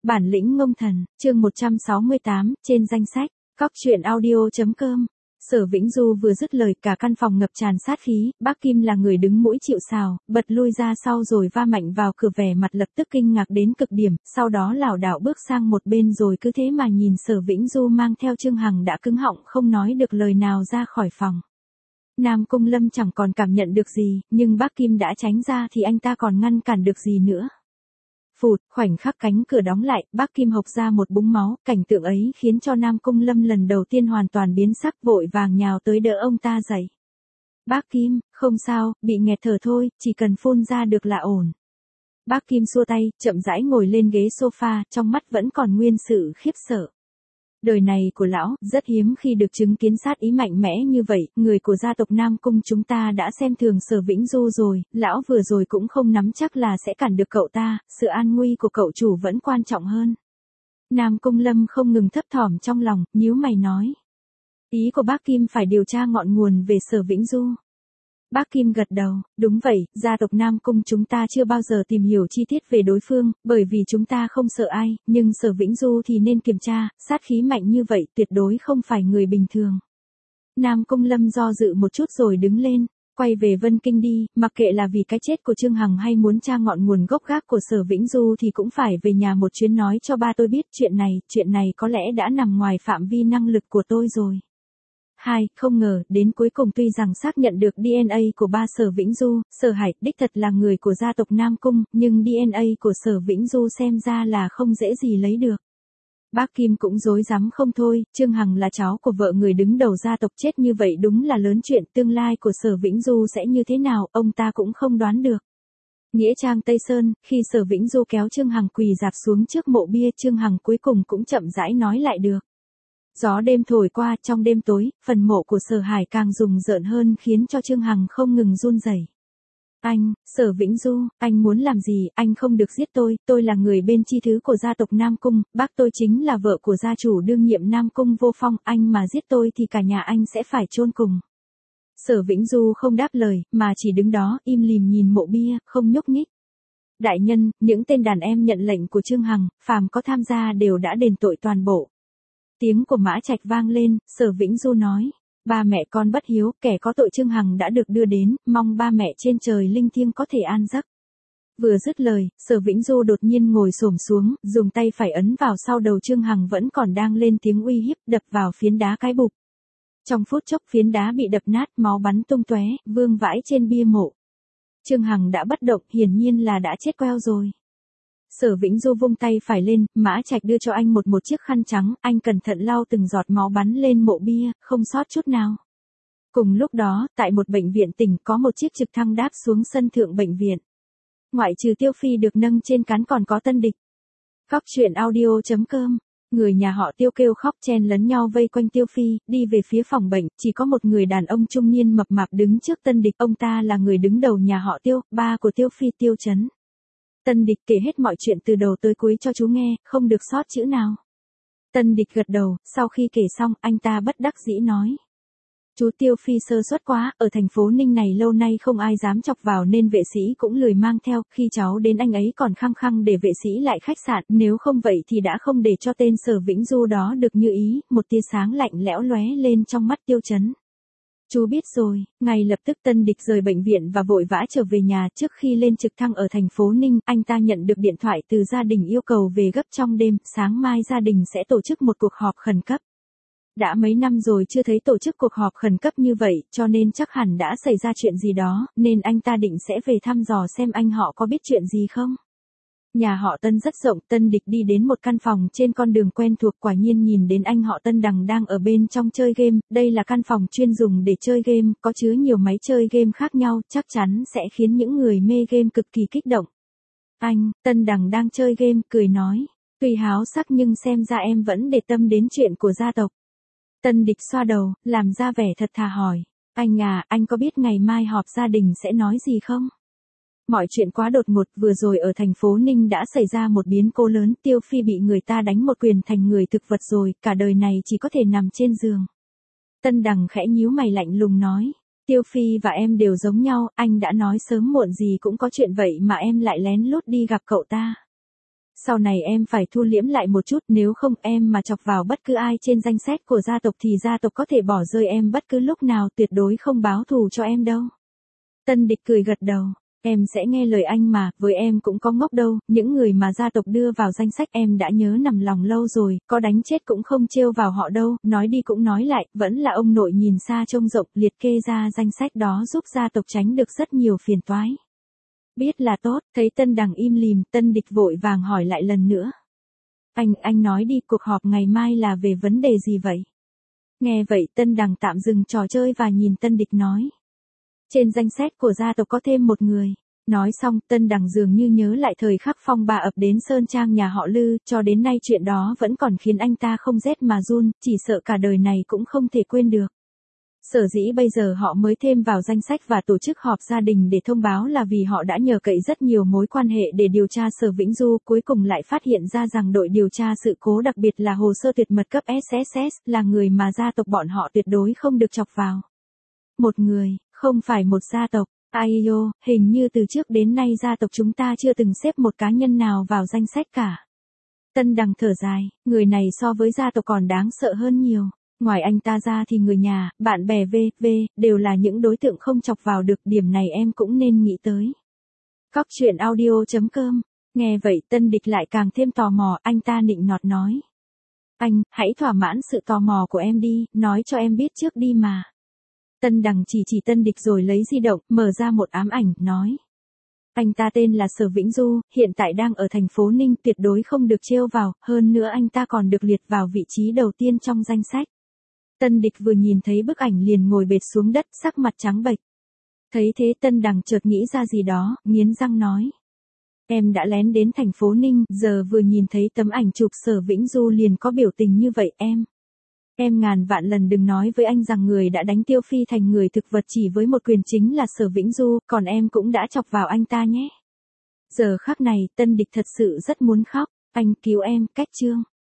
Bản lĩnh ngông thần, chương 168, trên danh sách, cóc truyện audio.com. Sở Vĩnh Du vừa dứt lời cả căn phòng ngập tràn sát khí, bác Kim là người đứng mũi chịu sào, bật lui ra sau rồi va mạnh vào cửa, vẻ mặt lập tức kinh ngạc đến cực điểm, sau đó lảo đảo bước sang một bên rồi cứ thế mà nhìn Sở Vĩnh Du mang theo Trương Hằng đã cứng họng không nói được lời nào ra khỏi phòng. Nam Cung Lâm chẳng còn cảm nhận được gì, nhưng bác Kim đã tránh ra thì anh ta còn ngăn cản được gì nữa. Phụt, khoảnh khắc cánh cửa đóng lại, bác Kim hộc ra một búng máu, cảnh tượng ấy khiến cho Nam Cung Lâm lần đầu tiên hoàn toàn biến sắc, vội vàng nhào tới đỡ ông ta dậy. Bác Kim, không sao, bị nghẹt thở thôi, chỉ cần phun ra được là ổn. Bác Kim xua tay, chậm rãi ngồi lên ghế sofa, trong mắt vẫn còn nguyên sự khiếp sợ. Đời này của lão, rất hiếm khi được chứng kiến sát ý mạnh mẽ như vậy, người của gia tộc Nam Cung chúng ta đã xem thường Sở Vĩnh Du rồi, lão vừa rồi cũng không nắm chắc là sẽ cản được cậu ta, sự an nguy của cậu chủ vẫn quan trọng hơn. Nam Cung Lâm không ngừng thấp thỏm trong lòng, nhíu mày nói. Ý của bác Kim phải điều tra ngọn nguồn về Sở Vĩnh Du. Bác Kim gật đầu, đúng vậy, gia tộc Nam Cung chúng ta chưa bao giờ tìm hiểu chi tiết về đối phương, bởi vì chúng ta không sợ ai, nhưng Sở Vĩnh Du thì nên kiểm tra, sát khí mạnh như vậy tuyệt đối không phải người bình thường. Nam Cung Lâm do dự một chút rồi đứng lên, quay về Vân Kinh đi, mặc kệ là vì cái chết của Trương Hằng hay muốn tra ngọn nguồn gốc gác của Sở Vĩnh Du thì cũng phải về nhà một chuyến nói cho ba tôi biết chuyện này có lẽ đã nằm ngoài phạm vi năng lực của tôi rồi. Không ngờ, đến cuối cùng tuy rằng xác nhận được DNA của ba Sở Vĩnh Du, Sở Hải đích thật là người của gia tộc Nam Cung, nhưng DNA của Sở Vĩnh Du xem ra là không dễ gì lấy được. Bác Kim cũng rối rắm không thôi, Trương Hằng là cháu của vợ người đứng đầu gia tộc chết như vậy đúng là lớn chuyện, tương lai của Sở Vĩnh Du sẽ như thế nào, ông ta cũng không đoán được. Nghĩa trang Tây Sơn, khi Sở Vĩnh Du kéo Trương Hằng quỳ dạp xuống trước mộ bia, Trương Hằng cuối cùng cũng chậm rãi nói lại được. Gió đêm thổi qua, trong đêm tối, phần mộ của Sở Hải càng rùng rợn hơn khiến cho Trương Hằng không ngừng run rẩy. Anh, Sở Vĩnh Du, anh muốn làm gì, anh không được giết tôi là người bên chi thứ của gia tộc Nam Cung, bác tôi chính là vợ của gia chủ đương nhiệm Nam Cung Vô Phong, anh mà giết tôi thì cả nhà anh sẽ phải chôn cùng. Sở Vĩnh Du không đáp lời, mà chỉ đứng đó, im lìm nhìn mộ bia, không nhúc nhích. Đại nhân, những tên đàn em nhận lệnh của Trương Hằng, phàm có tham gia đều đã đền tội toàn bộ. Tiếng của Mã Trạch vang lên, Sở Vĩnh Du nói, ba mẹ con bất hiếu, kẻ có tội Trương Hằng đã được đưa đến, mong ba mẹ trên trời linh thiêng có thể an giấc. Vừa dứt lời, Sở Vĩnh Du đột nhiên ngồi xổm xuống, dùng tay phải ấn vào sau đầu Trương Hằng vẫn còn đang lên tiếng uy hiếp, đập vào phiến đá cái bụp. Trong phút chốc phiến đá bị đập nát, máu bắn tung tóe, vương vãi trên bia mộ. Trương Hằng đã bất động, hiển nhiên là đã chết queo rồi. Sở Vĩnh Du vung tay phải lên, Mã Trạch đưa cho anh một chiếc khăn trắng, anh cẩn thận lau từng giọt máu bắn lên mộ bia, không sót chút nào. Cùng lúc đó, tại một bệnh viện tỉnh có một chiếc trực thăng đáp xuống sân thượng bệnh viện. Ngoại trừ Tiêu Phi được nâng trên cán còn có Tân Địch. Cóc truyện audio.com. Người nhà họ Tiêu kêu khóc chen lấn nhau vây quanh Tiêu Phi, đi về phía phòng bệnh, chỉ có một người đàn ông trung niên mập mạp đứng trước Tân Địch, ông ta là người đứng đầu nhà họ Tiêu, ba của Tiêu Phi, Tiêu Chấn. Tân Địch kể hết mọi chuyện từ đầu tới cuối cho chú nghe, không được sót chữ nào. Tân Địch gật đầu, sau khi kể xong, anh ta bất đắc dĩ nói. Chú Tiêu Phi sơ suất quá, ở thành phố Ninh này lâu nay không ai dám chọc vào nên vệ sĩ cũng lười mang theo, khi cháu đến anh ấy còn khăng khăng để vệ sĩ lại khách sạn, nếu không vậy thì đã không để cho tên Sở Vĩnh Du đó được như ý, một tia sáng lạnh lẽo lóe lên trong mắt Tiêu Chấn. Chú biết rồi, ngay lập tức Tân Địch rời bệnh viện và vội vã trở về nhà. Trước khi lên trực thăng ở thành phố Ninh, anh ta nhận được điện thoại từ gia đình yêu cầu về gấp trong đêm, sáng mai gia đình sẽ tổ chức một cuộc họp khẩn cấp. Đã mấy năm rồi chưa thấy tổ chức cuộc họp khẩn cấp như vậy, cho nên chắc hẳn đã xảy ra chuyện gì đó, nên anh ta định sẽ về thăm dò xem anh họ có biết chuyện gì không. Nhà họ Tân rất rộng, Tân Địch đi đến một căn phòng trên con đường quen thuộc, quả nhiên nhìn đến anh họ Tân Đằng đang ở bên trong chơi game, đây là căn phòng chuyên dùng để chơi game, có chứa nhiều máy chơi game khác nhau, chắc chắn sẽ khiến những người mê game cực kỳ kích động. Anh, Tân Đằng đang chơi game, cười nói, tuy háo sắc nhưng xem ra em vẫn để tâm đến chuyện của gia tộc. Tân Địch xoa đầu, làm ra vẻ thật thà hỏi, anh à, anh có biết ngày mai họp gia đình sẽ nói gì không? Mọi chuyện quá đột ngột, vừa rồi ở thành phố Ninh đã xảy ra một biến cố lớn, Tiêu Phi bị người ta đánh một quyền thành người thực vật rồi, cả đời này chỉ có thể nằm trên giường. Tân Đằng khẽ nhíu mày lạnh lùng nói, Tiêu Phi và em đều giống nhau, anh đã nói sớm muộn gì cũng có chuyện vậy mà em lại lén lút đi gặp cậu ta. Sau này em phải thu liễm lại một chút, nếu không em mà chọc vào bất cứ ai trên danh sách của gia tộc thì gia tộc có thể bỏ rơi em bất cứ lúc nào, tuyệt đối không báo thù cho em đâu. Tân Địch cười gật đầu. Em sẽ nghe lời anh mà, với em cũng có ngốc đâu, những người mà gia tộc đưa vào danh sách em đã nhớ nằm lòng lâu rồi, có đánh chết cũng không trêu vào họ đâu, nói đi cũng nói lại, vẫn là ông nội nhìn xa trông rộng, liệt kê ra danh sách đó giúp gia tộc tránh được rất nhiều phiền toái. Biết là tốt, thấy Tân Đằng im lìm, Tân Địch vội vàng hỏi lại lần nữa. Anh nói đi, cuộc họp ngày mai là về vấn đề gì vậy? Nghe vậy Tân Đằng tạm dừng trò chơi và nhìn Tân Địch nói. Trên danh sách của gia tộc có thêm một người. Nói xong, Tân Đằng dường như nhớ lại thời khắc phong ba ập đến sơn trang nhà họ Lư, cho đến nay chuyện đó vẫn còn khiến anh ta không rét mà run, chỉ sợ cả đời này cũng không thể quên được. Sở dĩ bây giờ họ mới thêm vào danh sách và tổ chức họp gia đình để thông báo là vì họ đã nhờ cậy rất nhiều mối quan hệ để điều tra Sở Vĩnh Du, cuối cùng lại phát hiện ra rằng đội điều tra sự cố đặc biệt là hồ sơ tuyệt mật cấp SSS là người mà gia tộc bọn họ tuyệt đối không được chọc vào. Một người, không phải một gia tộc. Aiyo, hình như từ trước đến nay gia tộc chúng ta chưa từng xếp một cá nhân nào vào danh sách cả. Tân Đằng thở dài, người này so với gia tộc còn đáng sợ hơn nhiều. Ngoài anh ta ra thì người nhà, bạn bè v.v. đều là những đối tượng không chọc vào được, điểm này em cũng nên nghĩ tới. Cóc truyện audio.com. Nghe vậy Tân Địch lại càng thêm tò mò, anh ta nịnh nọt nói. Anh, hãy thỏa mãn sự tò mò của em đi, nói cho em biết trước đi mà. Tân Đằng chỉ Tân Địch rồi lấy di động, mở ra một ám ảnh, nói. Anh ta tên là Sở Vĩnh Du, hiện tại đang ở thành phố Ninh, tuyệt đối không được trêu vào, hơn nữa anh ta còn được liệt vào vị trí đầu tiên trong danh sách. Tân Địch vừa nhìn thấy bức ảnh liền ngồi bệt xuống đất, sắc mặt trắng bệch. Thấy thế Tân Đằng chợt nghĩ ra gì đó, nghiến răng nói. Em đã lén đến thành phố Ninh, giờ vừa nhìn thấy tấm ảnh chụp Sở Vĩnh Du liền có biểu tình như vậy Em ngàn vạn lần đừng nói với anh rằng người đã đánh Tiêu Phi thành người thực vật chỉ với một quyền chính là Sở Vĩnh Du, còn em cũng đã chọc vào anh ta nhé. Giờ khắc này, Tân Địch thật sự rất muốn khóc, anh cứu em, cách chương.